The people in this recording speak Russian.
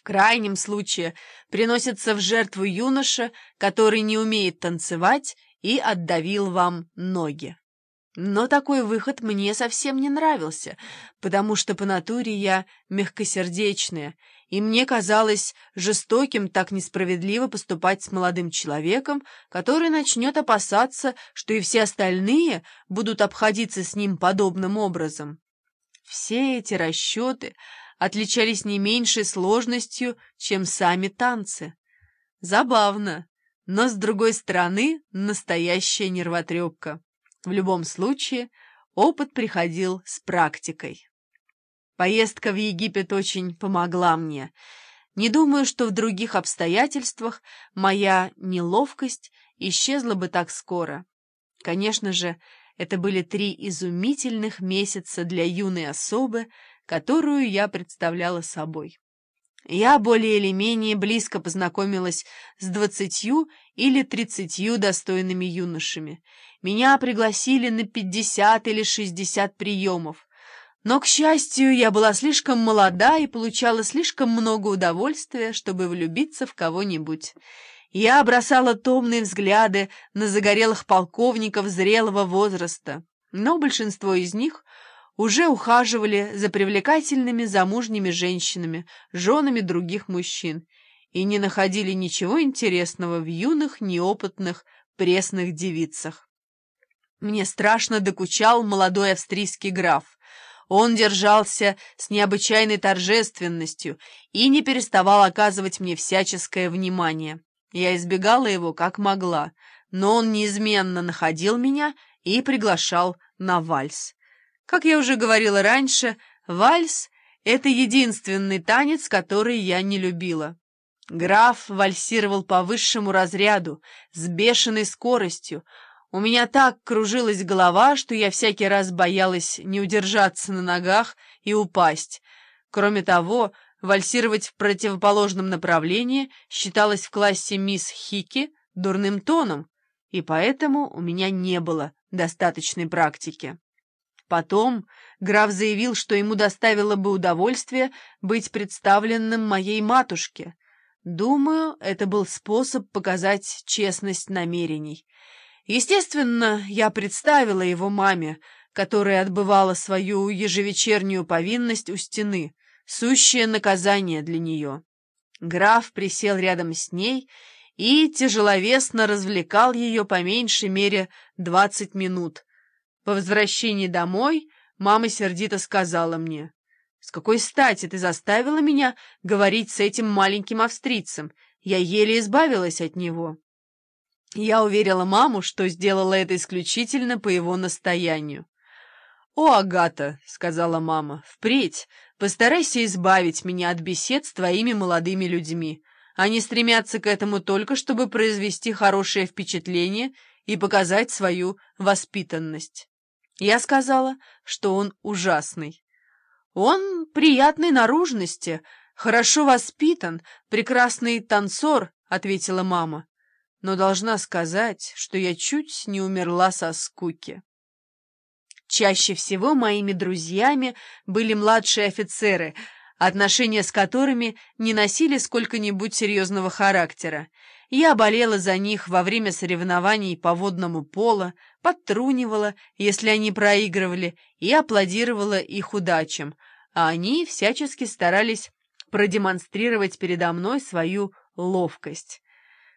крайнем случае приносится в жертву юноша, который не умеет танцевать и отдавил вам ноги. Но такой выход мне совсем не нравился, потому что по натуре я мягкосердечная, и мне казалось жестоким так несправедливо поступать с молодым человеком, который начнет опасаться, что и все остальные будут обходиться с ним подобным образом. Все эти расчеты отличались не меньшей сложностью, чем сами танцы. Забавно, но, с другой стороны, настоящая нервотрепка. В любом случае, опыт приходил с практикой. Поездка в Египет очень помогла мне. Не думаю, что в других обстоятельствах моя неловкость исчезла бы так скоро. Конечно же, это были 3 изумительных месяца для юной особы, которую я представляла собой. Я более или менее близко познакомилась с 20 или 30 достойными юношами. Меня пригласили на 50 или 60 приемов. Но, к счастью, я была слишком молода и получала слишком много удовольствия, чтобы влюбиться в кого-нибудь. Я бросала томные взгляды на загорелых полковников зрелого возраста, но большинство из них уже ухаживали за привлекательными замужними женщинами, женами других мужчин, и не находили ничего интересного в юных, неопытных, пресных девицах. Мне страшно докучал молодой австрийский граф. Он держался с необычайной торжественностью и не переставал оказывать мне всяческое внимание. Я избегала его как могла, но он неизменно находил меня и приглашал на вальс. Как я уже говорила раньше, вальс — это единственный танец, который я не любила. Граф вальсировал по высшему разряду, с бешеной скоростью. У меня так кружилась голова, что я всякий раз боялась не удержаться на ногах и упасть. Кроме того, вальсировать в противоположном направлении считалось в классе мисс Хики дурным тоном, и поэтому у меня не было достаточной практики. Потом граф заявил, что ему доставило бы удовольствие быть представленным моей матушке. Думаю, это был способ показать честность намерений. Естественно, я представила его маме, которая отбывала свою ежевечернюю повинность у стены, сущее наказание для нее. Граф присел рядом с ней и тяжеловесно развлекал ее по меньшей мере 20 минут. По возвращении домой мама сердито сказала мне: «С какой стати ты заставила меня говорить с этим маленьким австрийцем? Я еле избавилась от него». Я уверила маму, что сделала это исключительно по его настоянию. «О, Агата», — сказала мама, — «впредь постарайся избавить меня от бесед с твоими молодыми людьми. Они стремятся к этому только, чтобы произвести хорошее впечатление и показать свою воспитанность». Я сказала, что он ужасный. «Он приятной наружности, хорошо воспитан, прекрасный танцор», — ответила мама. «Но должна сказать, что я чуть не умерла со скуки». Чаще всего моими друзьями были младшие офицеры, отношения с которыми не носили сколько-нибудь серьезного характера. Я болела за них во время соревнований по водному поло, подтрунивала, если они проигрывали, и аплодировала их удачам, а они всячески старались продемонстрировать передо мной свою ловкость.